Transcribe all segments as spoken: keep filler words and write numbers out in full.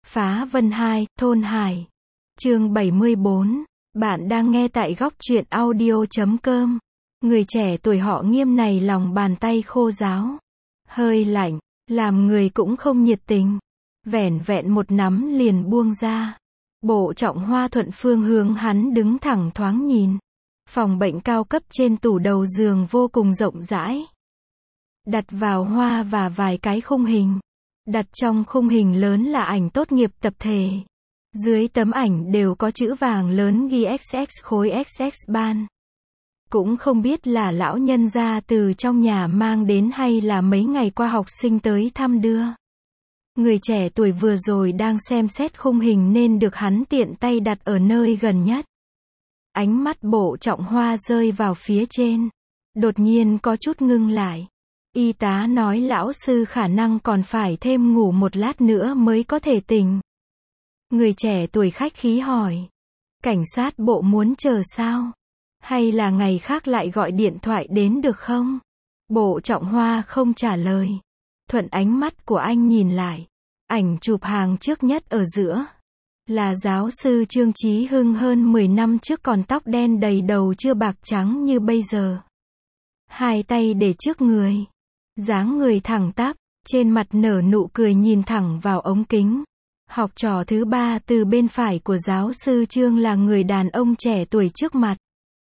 Phá Vân hai, Thôn Hải. Chương bảy mươi bốn. Bạn đang nghe tại góc truyện audio chấm com. Người trẻ tuổi họ Nghiêm này lòng bàn tay khô ráo, hơi lạnh, làm người cũng không nhiệt tình. Vẻn vẹn một nắm liền buông ra. Bộ Trọng Hoa thuận phương hướng hắn đứng thẳng thoáng nhìn. Phòng bệnh cao cấp trên tủ đầu giường vô cùng rộng rãi. Đặt vào hoa và vài cái khung hình. Đặt trong khung hình lớn là ảnh tốt nghiệp tập thể. Dưới tấm ảnh đều có chữ vàng lớn ghi ích ích khối ích ích ban. Cũng không biết là lão nhân gia từ trong nhà mang đến hay là mấy ngày qua học sinh tới thăm đưa. Người trẻ tuổi vừa rồi đang xem xét khung hình nên được hắn tiện tay đặt ở nơi gần nhất. Ánh mắt Bộ Trọng Hoa rơi vào phía trên. Đột nhiên có chút ngưng lại. Y tá nói lão sư khả năng còn phải thêm ngủ một lát nữa mới có thể tỉnh. Người trẻ tuổi khách khí hỏi. Cảnh sát bộ muốn chờ sao? Hay là ngày khác lại gọi điện thoại đến được không? Bộ Trọng Hoa không trả lời. Thuận ánh mắt của anh nhìn lại. Ảnh chụp hàng trước nhất ở giữa. Là giáo sư Trương Chí Hưng hơn mười năm trước còn tóc đen đầy đầu chưa bạc trắng như bây giờ. Hai tay để trước người. Dáng người thẳng tắp, trên mặt nở nụ cười nhìn thẳng vào ống kính. Học trò thứ ba từ bên phải của giáo sư Trương là người đàn ông trẻ tuổi trước mặt.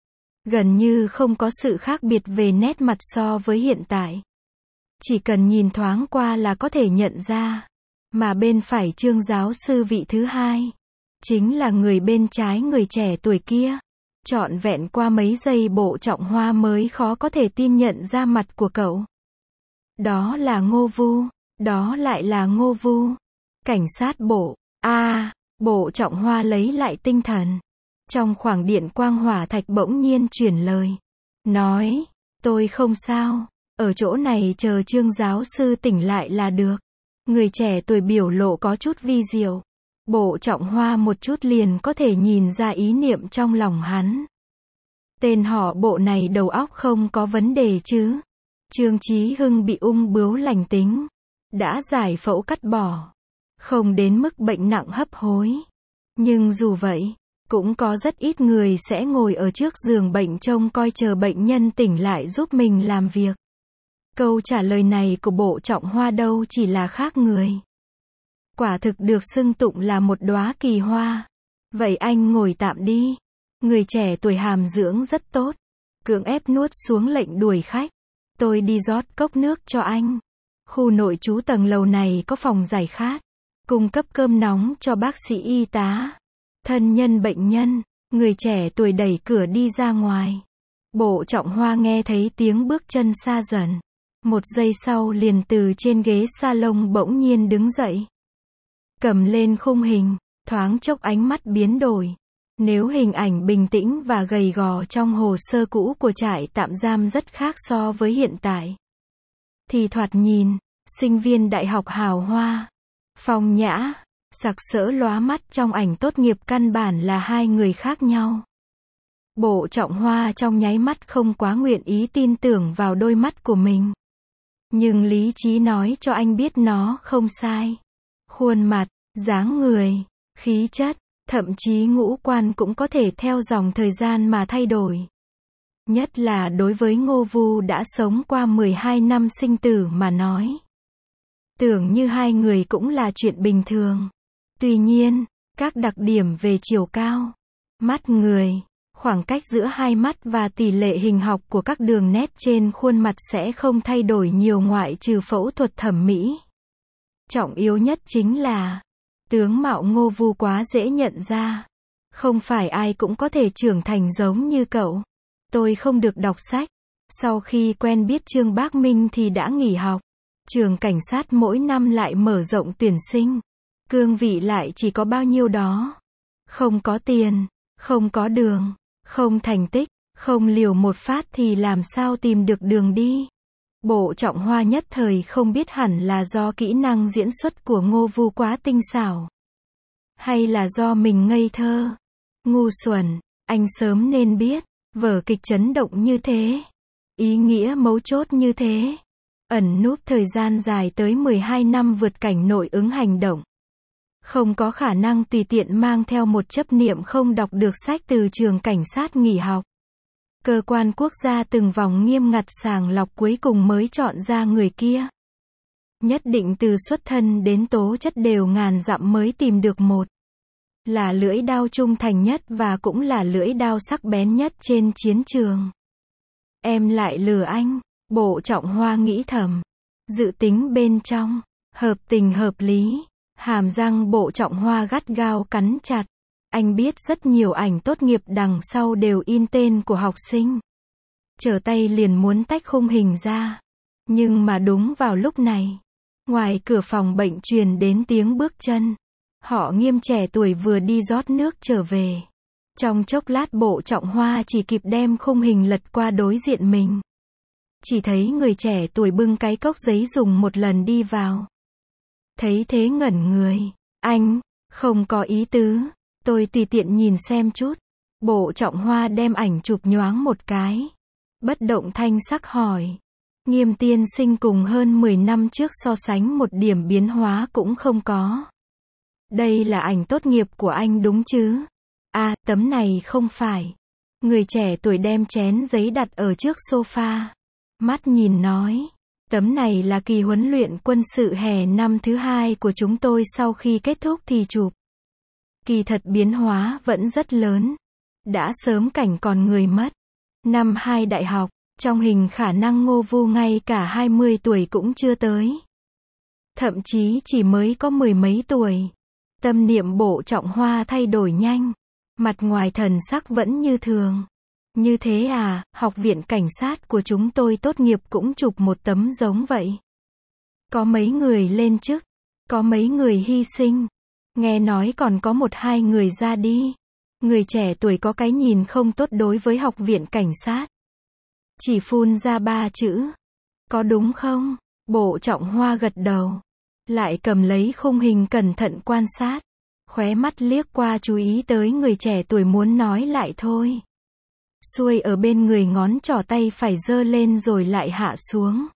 Gần như không có sự khác biệt về nét mặt so với hiện tại. Chỉ cần nhìn thoáng qua là có thể nhận ra. Mà bên phải Trương giáo sư vị thứ hai. Chính là người bên trái người trẻ tuổi kia. Trọn vẹn qua mấy giây Bộ Trọng Hoa mới khó có thể tin nhận ra mặt của cậu. Đó là Ngô Vu. Đó lại là Ngô Vu. Cảnh sát bộ. A, à, Bộ Trọng Hoa lấy lại tinh thần. Trong khoảng điện quang hỏa thạch bỗng nhiên chuyển lời. Nói, tôi không sao. Ở chỗ này chờ Trương giáo sư tỉnh lại là được. Người trẻ tuổi biểu lộ có chút vi diệu. Bộ Trọng Hoa một chút liền có thể nhìn ra ý niệm trong lòng hắn. Tên họ Bộ này đầu óc không có vấn đề chứ. Trương Chí Hưng bị ung bướu lành tính. Đã giải phẫu cắt bỏ. Không đến mức bệnh nặng hấp hối. Nhưng dù vậy, cũng có rất ít người sẽ ngồi ở trước giường bệnh trông coi chờ bệnh nhân tỉnh lại giúp mình làm việc. Câu trả lời này của Bộ Trọng Hoa đâu chỉ là khác người. Quả thực được xưng tụng là một đóa kỳ hoa. Vậy anh ngồi tạm đi. Người trẻ tuổi hàm dưỡng rất tốt. Cưỡng ép nuốt xuống lệnh đuổi khách. Tôi đi rót cốc nước cho anh. Khu nội trú tầng lầu này có phòng giải khát. Cung cấp cơm nóng cho bác sĩ y tá. Thân nhân bệnh nhân. Người trẻ tuổi đẩy cửa đi ra ngoài. Bộ Trọng Hoa nghe thấy tiếng bước chân xa dần. Một giây sau liền từ trên ghế salon bỗng nhiên đứng dậy. Cầm lên khung hình. Thoáng chốc ánh mắt biến đổi. Nếu hình ảnh bình tĩnh và gầy gò trong hồ sơ cũ của trại tạm giam rất khác so với hiện tại. Thì thoạt nhìn, sinh viên đại học hào hoa, phong nhã, sặc sỡ lóa mắt trong ảnh tốt nghiệp căn bản là hai người khác nhau. Bộ Trọng Hoa trong nháy mắt không quá nguyện ý tin tưởng vào đôi mắt của mình. Nhưng lý trí nói cho anh biết nó không sai. Khuôn mặt, dáng người, khí chất, thậm chí ngũ quan cũng có thể theo dòng thời gian mà thay đổi. Nhất là đối với Ngô Vu đã sống qua mười hai năm sinh tử mà nói. Tưởng như hai người cũng là chuyện bình thường. Tuy nhiên, các đặc điểm về chiều cao, mắt người, khoảng cách giữa hai mắt và tỷ lệ hình học của các đường nét trên khuôn mặt sẽ không thay đổi nhiều ngoại trừ phẫu thuật thẩm mỹ. Trọng yếu nhất chính là tướng mạo Ngô Vu quá dễ nhận ra. Không phải ai cũng có thể trưởng thành giống như cậu. Tôi không được đọc sách. Sau khi quen biết Trương Bác Minh thì đã nghỉ học. Trường cảnh sát mỗi năm lại mở rộng tuyển sinh. Cương vị lại chỉ có bao nhiêu đó. Không có tiền, không có đường, không thành tích, không liều một phát thì làm sao tìm được đường đi. Bộ Trọng Hoa nhất thời không biết hẳn là do kỹ năng diễn xuất của Ngô Vu quá tinh xảo. Hay là do mình ngây thơ, ngu xuẩn. Anh sớm nên biết, vở kịch chấn động như thế, ý nghĩa mấu chốt như thế, ẩn núp thời gian dài tới mười hai năm vượt cảnh nội ứng hành động. Không có khả năng tùy tiện mang theo một chấp niệm không đọc được sách từ trường cảnh sát nghỉ học. Cơ quan quốc gia từng vòng nghiêm ngặt sàng lọc cuối cùng mới chọn ra người kia. Nhất định từ xuất thân đến tố chất đều ngàn dặm mới tìm được một. Là lưỡi đao trung thành nhất và cũng là lưỡi đao sắc bén nhất trên chiến trường. Em lại lừa anh, Bộ Trọng Hoa nghĩ thầm. Dự tính bên trong, hợp tình hợp lý, hàm răng Bộ Trọng Hoa gắt gao cắn chặt. Anh biết rất nhiều ảnh tốt nghiệp đằng sau đều in tên của học sinh. Trở tay liền muốn tách khung hình ra. Nhưng mà đúng vào lúc này, ngoài cửa phòng bệnh truyền đến tiếng bước chân. Họ Nghiêm trẻ tuổi vừa đi rót nước trở về. Trong chốc lát Bộ Trọng Hoa chỉ kịp đem khung hình lật qua đối diện mình. Chỉ thấy người trẻ tuổi bưng cái cốc giấy dùng một lần đi vào. Thấy thế ngẩn người. Anh, không có ý tứ. Tôi tùy tiện nhìn xem chút. Bộ Trọng Hoa đem ảnh chụp nhoáng một cái. Bất động thanh sắc hỏi. Nghiêm tiên sinh cùng hơn mười năm trước so sánh một điểm biến hóa cũng không có. Đây là ảnh tốt nghiệp của anh đúng chứ? À, tấm này không phải. Người trẻ tuổi đem chén giấy đặt ở trước sofa. Mắt nhìn nói. Tấm này là kỳ huấn luyện quân sự hè năm thứ hai của chúng tôi sau khi kết thúc thì chụp. Kỳ thật biến hóa vẫn rất lớn. Đã sớm cảnh còn người mất. Năm hai đại học, trong hình khả năng Ngô Vu ngay cả hai mươi tuổi cũng chưa tới. Thậm chí chỉ mới có mười mấy tuổi. Tâm niệm Bộ Trọng Hoa thay đổi nhanh. Mặt ngoài thần sắc vẫn như thường. Như thế à, học viện cảnh sát của chúng tôi tốt nghiệp cũng chụp một tấm giống vậy. Có mấy người lên chức. Có mấy người hy sinh. Nghe nói còn có một hai người ra đi. Người trẻ tuổi có cái nhìn không tốt đối với học viện cảnh sát. Chỉ phun ra ba chữ. Có đúng không? Bộ Trọng Hoa gật đầu. Lại cầm lấy khung hình cẩn thận quan sát. Khóe mắt liếc qua chú ý tới người trẻ tuổi muốn nói lại thôi. Xuôi ở bên người ngón trỏ tay phải giơ lên rồi lại hạ xuống.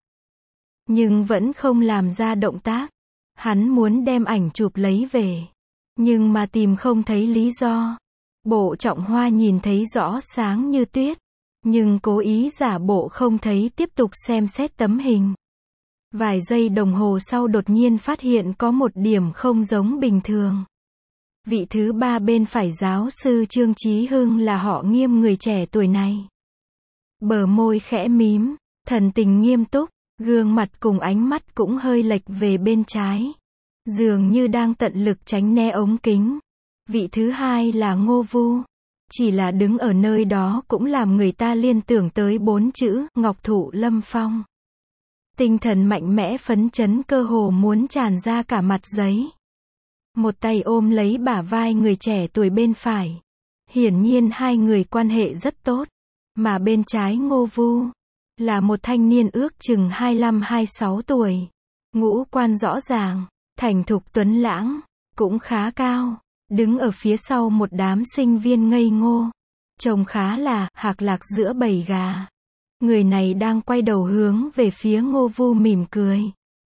Nhưng vẫn không làm ra động tác. Hắn muốn đem ảnh chụp lấy về. Nhưng mà tìm không thấy lý do. Bộ Trọng Hoa nhìn thấy rõ sáng như tuyết. Nhưng cố ý giả bộ không thấy tiếp tục xem xét tấm hình. Vài giây đồng hồ sau đột nhiên phát hiện có một điểm không giống bình thường. Vị thứ ba bên phải giáo sư Trương Chí Hưng là họ Nghiêm người trẻ tuổi này. Bờ môi khẽ mím, thần tình nghiêm túc, gương mặt cùng ánh mắt cũng hơi lệch về bên trái. Dường như đang tận lực tránh né ống kính. Vị thứ hai là Ngô Vu. Chỉ là đứng ở nơi đó cũng làm người ta liên tưởng tới bốn chữ Ngọc Thụ Lâm Phong. Tinh thần mạnh mẽ phấn chấn cơ hồ muốn tràn ra cả mặt giấy. Một tay ôm lấy bả vai người trẻ tuổi bên phải. Hiển nhiên hai người quan hệ rất tốt. Mà bên trái Ngô Vu là một thanh niên ước chừng hai mươi lăm hai mươi sáu tuổi. Ngũ quan rõ ràng, thành thục tuấn lãng, cũng khá cao. Đứng ở phía sau một đám sinh viên ngây ngô. Trông khá là hạc lạc giữa bầy gà. Người này đang quay đầu hướng về phía Ngô Vu mỉm cười.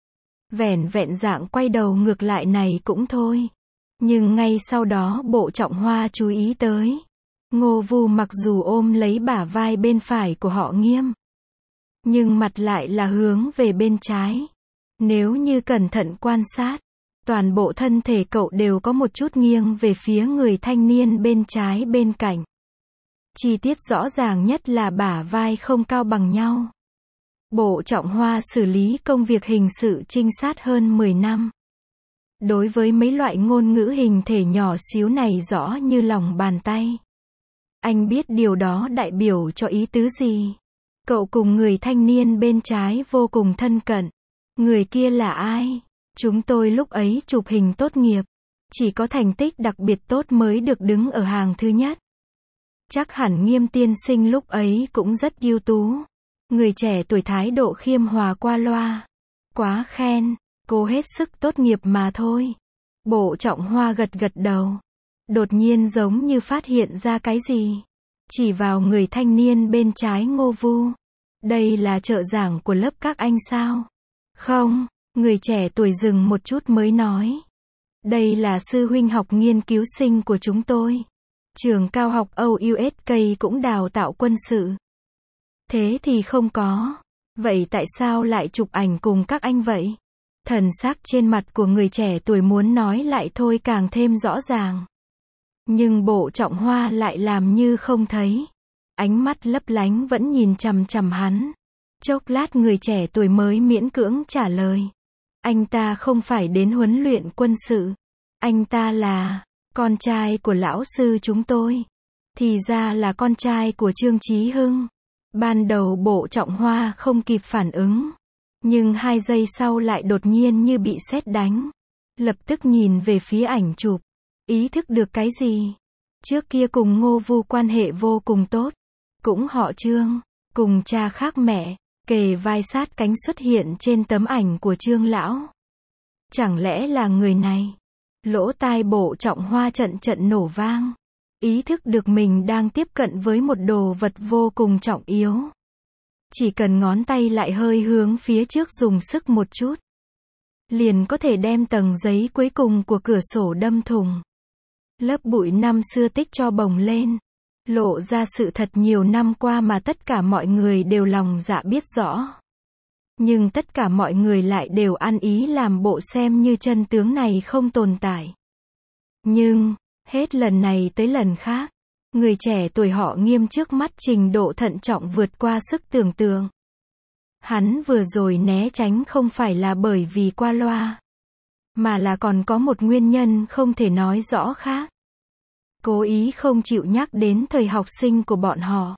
Vẻn vẹn dạng quay đầu ngược lại này cũng thôi. Nhưng ngay sau đó Bộ Trọng Hoa chú ý tới. Ngô Vu mặc dù ôm lấy bả vai bên phải của họ Nghiêm. Nhưng mặt lại là hướng về bên trái. Nếu như cẩn thận quan sát. Toàn bộ thân thể cậu đều có một chút nghiêng về phía người thanh niên bên trái bên cạnh. Chi tiết rõ ràng nhất là bả vai không cao bằng nhau. Bộ Trọng Hoa xử lý công việc hình sự trinh sát hơn mười năm. Đối với mấy loại ngôn ngữ hình thể nhỏ xíu này rõ như lòng bàn tay. Anh biết điều đó đại biểu cho ý tứ gì. Cậu cùng người thanh niên bên trái vô cùng thân cận. Người kia là ai? Chúng tôi lúc ấy chụp hình tốt nghiệp. Chỉ có thành tích đặc biệt tốt mới được đứng ở hàng thứ nhất. Chắc hẳn Nghiêm tiên sinh lúc ấy cũng rất ưu tú. Người trẻ tuổi thái độ khiêm hòa qua loa. Quá khen, cô hết sức tốt nghiệp mà thôi. Bộ Trọng Hoa gật gật đầu. Đột nhiên giống như phát hiện ra cái gì. Chỉ vào người thanh niên bên trái Ngô Vu. Đây là trợ giảng của lớp các anh sao? Không, người trẻ tuổi dừng một chút mới nói. Đây là sư huynh học nghiên cứu sinh của chúng tôi. Trường cao học o u ét ca cũng đào tạo quân sự. Thế thì không có. Vậy tại sao lại chụp ảnh cùng các anh vậy? Thần sắc trên mặt của người trẻ tuổi muốn nói lại thôi càng thêm rõ ràng. Nhưng Bộ Trọng Hoa lại làm như không thấy. Ánh mắt lấp lánh vẫn nhìn chằm chằm hắn. Chốc lát người trẻ tuổi mới miễn cưỡng trả lời. Anh ta không phải đến huấn luyện quân sự. Anh ta là con trai của lão sư chúng tôi. Thì ra là con trai của Trương Chí Hưng. Ban đầu Bộ Trọng Hoa không kịp phản ứng. Nhưng hai giây sau lại đột nhiên như bị sét đánh. Lập tức nhìn về phía ảnh chụp. Ý thức được cái gì? Trước kia cùng Ngô Vu quan hệ vô cùng tốt. Cũng họ Trương. Cùng cha khác mẹ. Kề vai sát cánh xuất hiện trên tấm ảnh của Trương lão. Chẳng lẽ là người này? Lỗ tai Bộ Trọng Hoa trận trận nổ vang. Ý thức được mình đang tiếp cận với một đồ vật vô cùng trọng yếu. Chỉ cần ngón tay lại hơi hướng phía trước dùng sức một chút. Liền có thể đem tầng giấy cuối cùng của cửa sổ đâm thủng. Lớp bụi năm xưa tích cho bồng lên. Lộ ra sự thật nhiều năm qua mà tất cả mọi người đều lòng dạ biết rõ. Nhưng tất cả mọi người lại đều ăn ý làm bộ xem như chân tướng này không tồn tại. Nhưng, hết lần này tới lần khác, người trẻ tuổi họ Nghiêm trước mắt trình độ thận trọng vượt qua sức tưởng tượng. Hắn vừa rồi né tránh không phải là bởi vì qua loa, mà là còn có một nguyên nhân không thể nói rõ khác. Cố ý không chịu nhắc đến thời học sinh của bọn họ.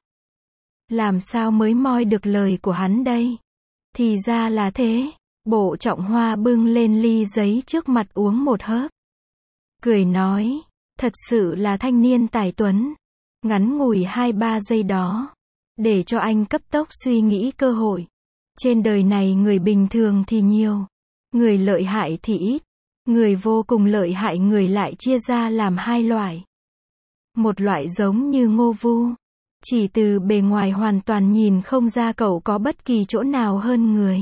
Làm sao mới moi được lời của hắn đây? Thì ra là thế. Bộ Trọng Hoa bưng lên ly giấy trước mặt uống một hớp. Cười nói, thật sự là thanh niên tài tuấn. Ngắn ngủi hai ba giây đó. Để cho anh cấp tốc suy nghĩ cơ hội. Trên đời này người bình thường thì nhiều. Người lợi hại thì ít. Người vô cùng lợi hại người lại chia ra làm hai loại. Một loại giống như Ngô Vu. Chỉ từ bề ngoài hoàn toàn nhìn không ra cậu có bất kỳ chỗ nào hơn người.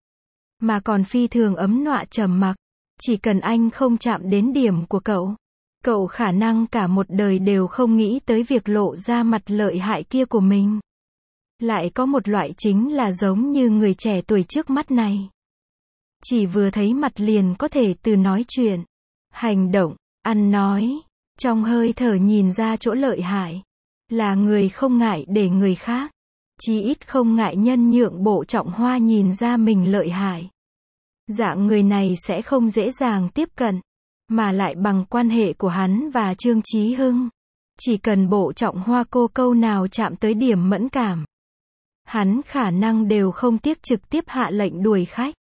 Mà còn phi thường ấm nọa trầm mặc. Chỉ cần anh không chạm đến điểm của cậu. Cậu khả năng cả một đời đều không nghĩ tới việc lộ ra mặt lợi hại kia của mình. Lại có một loại chính là giống như người trẻ tuổi trước mắt này. Chỉ vừa thấy mặt liền có thể từ nói chuyện, hành động, ăn nói, trong hơi thở nhìn ra chỗ lợi hại. Là người không ngại để người khác. Chí ít không ngại nhân nhượng Bộ Trọng Hoa nhìn ra mình lợi hại. Dạng người này sẽ không dễ dàng tiếp cận. Mà lại bằng quan hệ của hắn và Trương Chí Hưng. Chỉ cần Bộ Trọng Hoa cô câu nào chạm tới điểm mẫn cảm. Hắn khả năng đều không tiếc trực tiếp hạ lệnh đuổi khách.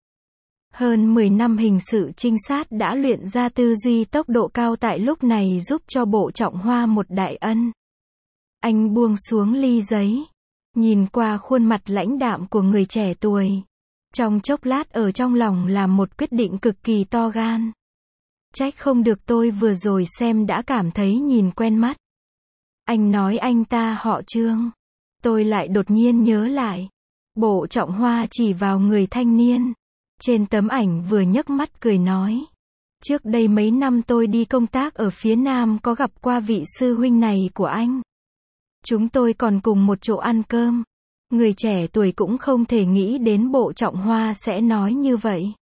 Hơn mười năm hình sự trinh sát đã luyện ra tư duy tốc độ cao tại lúc này giúp cho Bộ Trọng Hoa một đại ân. Anh buông xuống ly giấy. Nhìn qua khuôn mặt lãnh đạm của người trẻ tuổi. Trong chốc lát ở trong lòng làm một quyết định cực kỳ to gan. Trách không được tôi vừa rồi xem đã cảm thấy nhìn quen mắt. Anh nói anh ta họ Trương. Tôi lại đột nhiên nhớ lại. Bộ Trọng Hoa chỉ vào người thanh niên. Trên tấm ảnh vừa nhấc mắt cười nói. Trước đây mấy năm tôi đi công tác ở phía Nam có gặp qua vị sư huynh này của anh. Chúng tôi còn cùng một chỗ ăn cơm. Người trẻ tuổi cũng không thể nghĩ đến Bộ Trọng Hoa sẽ nói như vậy.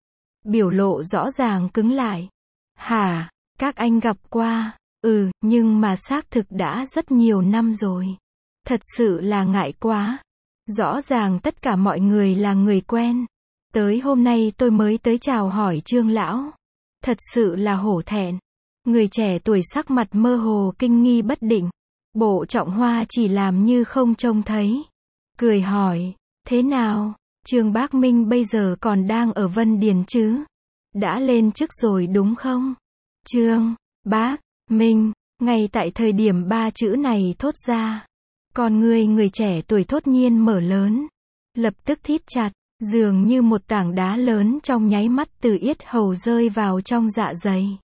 Biểu lộ rõ ràng cứng lại. Hả, các anh gặp qua, ừ, nhưng mà xác thực đã rất nhiều năm rồi. Thật sự là ngại quá. Rõ ràng tất cả mọi người là người quen. Tới hôm nay tôi mới tới chào hỏi Trương lão. Thật sự là hổ thẹn. Người trẻ tuổi sắc mặt mơ hồ kinh nghi bất định. Bộ Trọng Hoa chỉ làm như không trông thấy. Cười hỏi, thế nào, Trương Bác Minh bây giờ còn đang ở Vân Điền chứ? Đã lên chức rồi đúng không? Trương, Bác, Minh, ngay tại thời điểm ba chữ này thốt ra. Con người người trẻ tuổi thốt nhiên mở lớn. Lập tức thít chặt, dường như một tảng đá lớn trong nháy mắt từ yết hầu rơi vào trong dạ dày.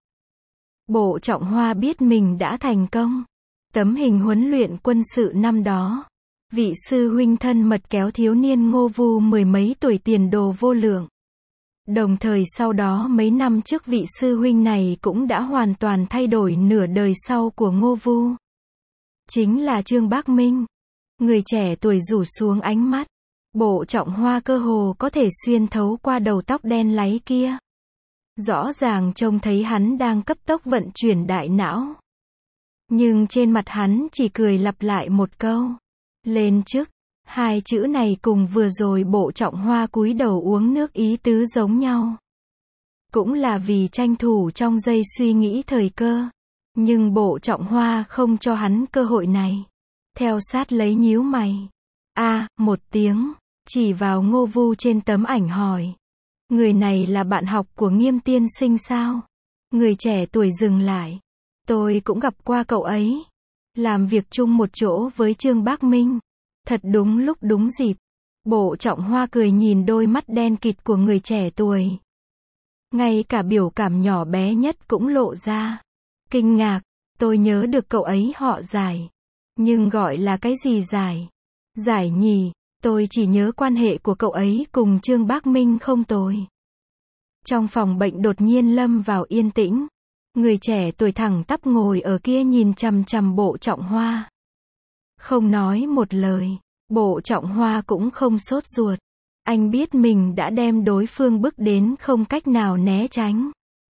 Bộ Trọng Hoa biết mình đã thành công. Tấm hình huấn luyện quân sự năm đó. Vị sư huynh thân mật kéo thiếu niên Ngô Vu mười mấy tuổi tiền đồ vô lượng. Đồng thời sau đó mấy năm trước vị sư huynh này cũng đã hoàn toàn thay đổi nửa đời sau của Ngô Vu. Chính là Trương Bác Minh. Người trẻ tuổi rủ xuống ánh mắt. Bộ trọng hoa cơ hồ có thể xuyên thấu qua đầu tóc đen láy kia. Rõ ràng trông thấy hắn đang cấp tốc vận chuyển đại não. Nhưng trên mặt hắn chỉ cười lặp lại một câu. Lên chức. Hai chữ này cùng vừa rồi bộ trọng hoa cúi đầu uống nước ý tứ giống nhau. Cũng là vì tranh thủ trong giây suy nghĩ thời cơ. Nhưng bộ trọng hoa không cho hắn cơ hội này. Theo sát lấy nhíu mày. A, một tiếng, chỉ vào Ngô Vu trên tấm ảnh hỏi. Người này là bạn học của Nghiêm tiên sinh sao? Người trẻ tuổi dừng lại. Tôi cũng gặp qua cậu ấy. Làm việc chung một chỗ với Trương Bác Minh. Thật đúng lúc đúng dịp. Bộ trọng hoa cười nhìn đôi mắt đen kịt của người trẻ tuổi. Ngay cả biểu cảm nhỏ bé nhất cũng lộ ra. Kinh ngạc, tôi nhớ được cậu ấy họ Giải. Nhưng gọi là cái gì Giải? Giải nhỉ, tôi chỉ nhớ quan hệ của cậu ấy cùng Trương Bác Minh không tồi. Trong phòng bệnh đột nhiên lâm vào yên tĩnh. Người trẻ tuổi thẳng tắp ngồi ở kia nhìn chằm chằm bộ trọng hoa. Không nói một lời, bộ trọng hoa cũng không sốt ruột. Anh biết mình đã đem đối phương bức đến không cách nào né tránh.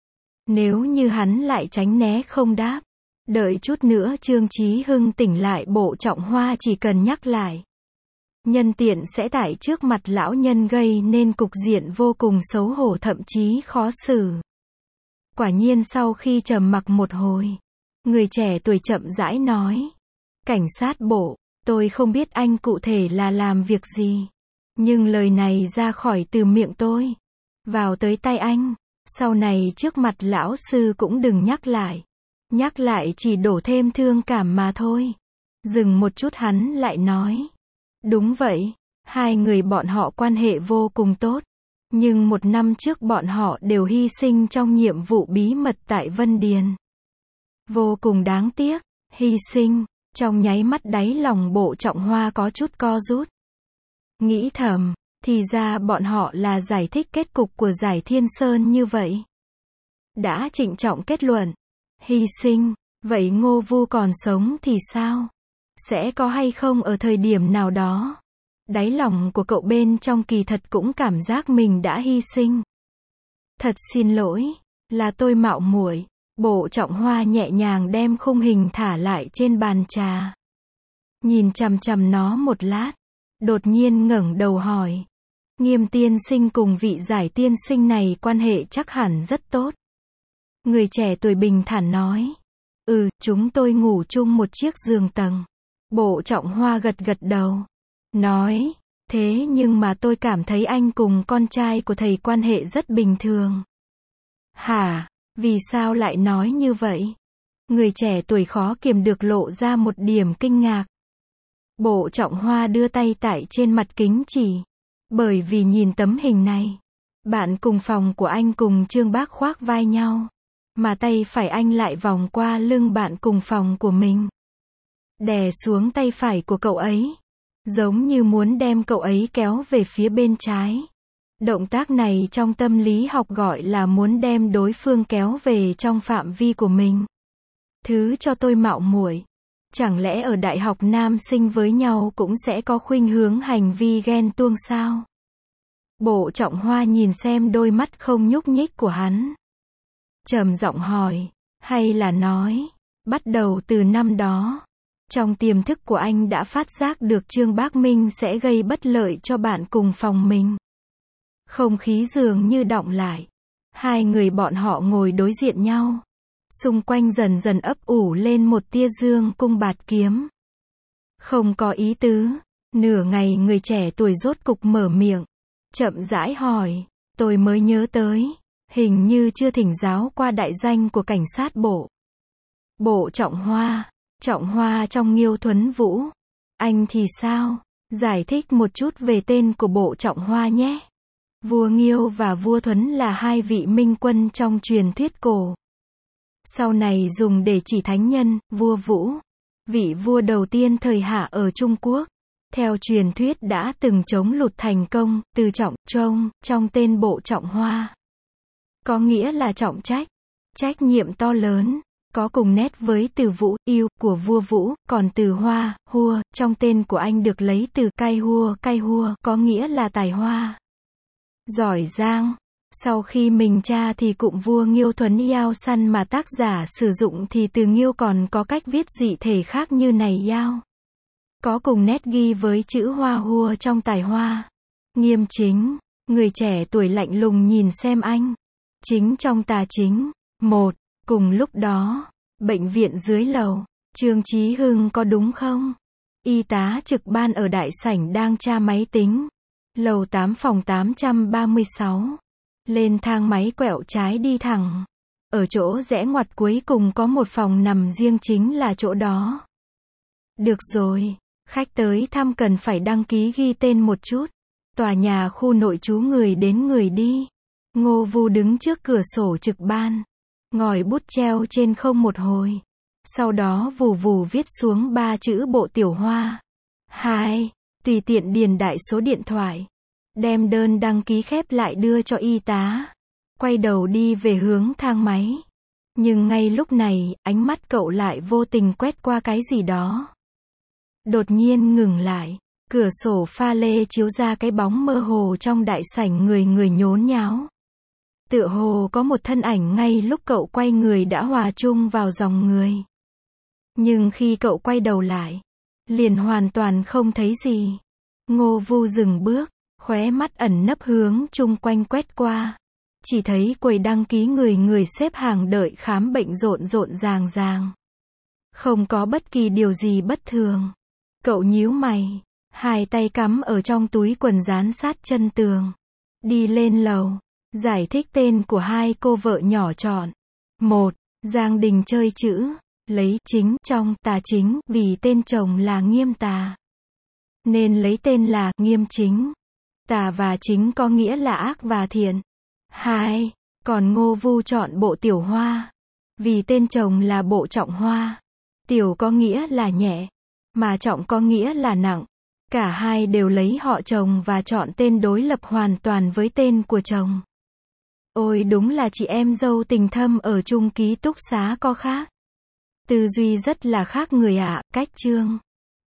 Nếu như hắn lại tránh né không đáp, đợi chút nữa Trương Chí Hưng tỉnh lại bộ trọng hoa chỉ cần nhắc lại. Nhân tiện sẽ tại trước mặt lão nhân gây nên cục diện vô cùng xấu hổ thậm chí khó xử. Quả nhiên sau khi trầm mặc một hồi, người trẻ tuổi chậm rãi nói. Cảnh sát bộ, tôi không biết anh cụ thể là làm việc gì. Nhưng lời này ra khỏi từ miệng tôi. Vào tới tay anh. Sau này trước mặt lão sư cũng đừng nhắc lại. Nhắc lại chỉ đổ thêm thương cảm mà thôi. Dừng một chút hắn lại nói. Đúng vậy, hai người bọn họ quan hệ vô cùng tốt. Nhưng một năm trước bọn họ đều hy sinh trong nhiệm vụ bí mật tại Vân Điền. Vô cùng đáng tiếc, hy sinh, trong nháy mắt đáy lòng bộ trọng hoa có chút co rút. Nghĩ thầm, thì ra bọn họ là giải thích kết cục của Giải Thiên Sơn như vậy. Đã trịnh trọng kết luận, hy sinh, vậy Ngô Vu còn sống thì sao? Sẽ có hay không ở thời điểm nào đó? Đáy lòng của cậu bên trong kỳ thật cũng cảm giác mình đã hy sinh. Thật xin lỗi, là tôi mạo muội. Bộ trọng hoa nhẹ nhàng đem khung hình thả lại trên bàn trà. Nhìn chằm chằm nó một lát, đột nhiên ngẩng đầu hỏi. Nghiêm tiên sinh cùng vị Giải tiên sinh này quan hệ chắc hẳn rất tốt. Người trẻ tuổi bình thản nói. Ừ, chúng tôi ngủ chung một chiếc giường tầng. Bộ trọng hoa gật gật đầu. Nói, thế nhưng mà tôi cảm thấy anh cùng con trai của thầy quan hệ rất bình thường. Hả, vì sao lại nói như vậy? Người trẻ tuổi khó kiềm được lộ ra một điểm kinh ngạc. Bộ trọng hoa đưa tay tại trên mặt kính chỉ. Bởi vì nhìn tấm hình này, bạn cùng phòng của anh cùng Trương Bác khoác vai nhau. Mà tay phải anh lại vòng qua lưng bạn cùng phòng của mình. Đè xuống tay phải của cậu ấy. Giống như muốn đem cậu ấy kéo về phía bên trái. Động tác này trong tâm lý học gọi là muốn đem đối phương kéo về trong phạm vi của mình. Thứ cho tôi mạo muội. Chẳng lẽ ở đại học nam sinh với nhau cũng sẽ có khuynh hướng hành vi ghen tuông sao? Bộ trọng hoa nhìn xem đôi mắt không nhúc nhích của hắn. Trầm giọng hỏi, hay là nói, bắt đầu từ năm đó, trong tiềm thức của anh đã phát giác được Trương Bác Minh sẽ gây bất lợi cho bạn cùng phòng mình. Không khí dường như đọng lại. Hai người bọn họ ngồi đối diện nhau. Xung quanh dần dần ấp ủ lên một tia dương cung bạt kiếm. Không có ý tứ. Nửa ngày người trẻ tuổi rốt cục mở miệng. Chậm rãi hỏi, tôi mới nhớ tới. Hình như chưa thỉnh giáo qua đại danh của cảnh sát bộ. Bộ Trọng Hoa. Trọng Hoa trong Nghiêu Thuấn Vũ. Anh thì sao? Giải thích một chút về tên của Bộ Trọng Hoa nhé. Vua Nghiêu và vua Thuấn là hai vị minh quân trong truyền thuyết cổ. Sau này dùng để chỉ thánh nhân, vua Vũ. Vị vua đầu tiên thời Hạ ở Trung Quốc. Theo truyền thuyết đã từng chống lụt thành công, từ trọng, trông, trong tên Bộ Trọng Hoa. Có nghĩa là trọng trách, trách nhiệm to lớn, có cùng nét với từ Vũ, yêu, của vua Vũ, còn từ Hoa, Hua, trong tên của anh được lấy từ cai hua, cai hua, có nghĩa là tài hoa, giỏi giang. Sau khi mình tra thì cụm vua Nghiêu Thuấn Yao Săn mà tác giả sử dụng thì từ Nghiêu còn có cách viết dị thể khác như này Yao. Có cùng nét ghi với chữ Hoa Hua trong tài hoa. Nghiêm chính, người trẻ tuổi lạnh lùng nhìn xem anh. Chính trong tà chính. Một. Cùng lúc đó, bệnh viện dưới lầu, Trương Chí Hưng có đúng không? Y tá trực ban ở đại sảnh đang tra máy tính. Lầu tám phòng tám trăm ba mươi sáu. Lên thang máy quẹo trái đi thẳng. Ở chỗ rẽ ngoặt cuối cùng có một phòng nằm riêng chính là chỗ đó. Được rồi, khách tới thăm cần phải đăng ký ghi tên một chút. Tòa nhà khu nội trú người đến người đi. Ngô Vu đứng trước cửa sổ trực ban. Ngòi bút treo trên không một hồi. Sau đó vù vù viết xuống ba chữ Bộ Tiểu Hoa. Hai. Tùy tiện điền đại số điện thoại. Đem đơn đăng ký khép lại đưa cho y tá. Quay đầu đi về hướng thang máy. Nhưng ngay lúc này, ánh mắt cậu lại vô tình quét qua cái gì đó. Đột nhiên ngừng lại. Cửa sổ pha lê chiếu ra cái bóng mơ hồ trong đại sảnh người người nhốn nháo. Tựa hồ có một thân ảnh ngay lúc cậu quay người đã hòa chung vào dòng người. Nhưng khi cậu quay đầu lại, liền hoàn toàn không thấy gì. Ngô Vu dừng bước, khóe mắt ẩn nấp hướng chung quanh quét qua. Chỉ thấy quầy đăng ký người người xếp hàng đợi khám bệnh rộn rộn ràng ràng. Không có bất kỳ điều gì bất thường. Cậu nhíu mày, hai tay cắm ở trong túi quần dán sát chân tường. Đi lên lầu, giải thích tên của hai cô vợ nhỏ chọn. Một. Giang Đình chơi chữ, lấy chính trong tà chính vì tên chồng là Nghiêm Tà. Nên lấy tên là Nghiêm Chính. Tà và chính có nghĩa là ác và thiện. Hai. Còn Ngô Vu chọn Bộ Tiểu Hoa. Vì tên chồng là Bộ Trọng Hoa. Tiểu có nghĩa là nhẹ, mà trọng có nghĩa là nặng. Cả hai đều lấy họ chồng và chọn tên đối lập hoàn toàn với tên của chồng. Ôi đúng là chị em dâu tình thâm ở chung ký túc xá có khác. Tư duy rất là khác người ạ, cách chương.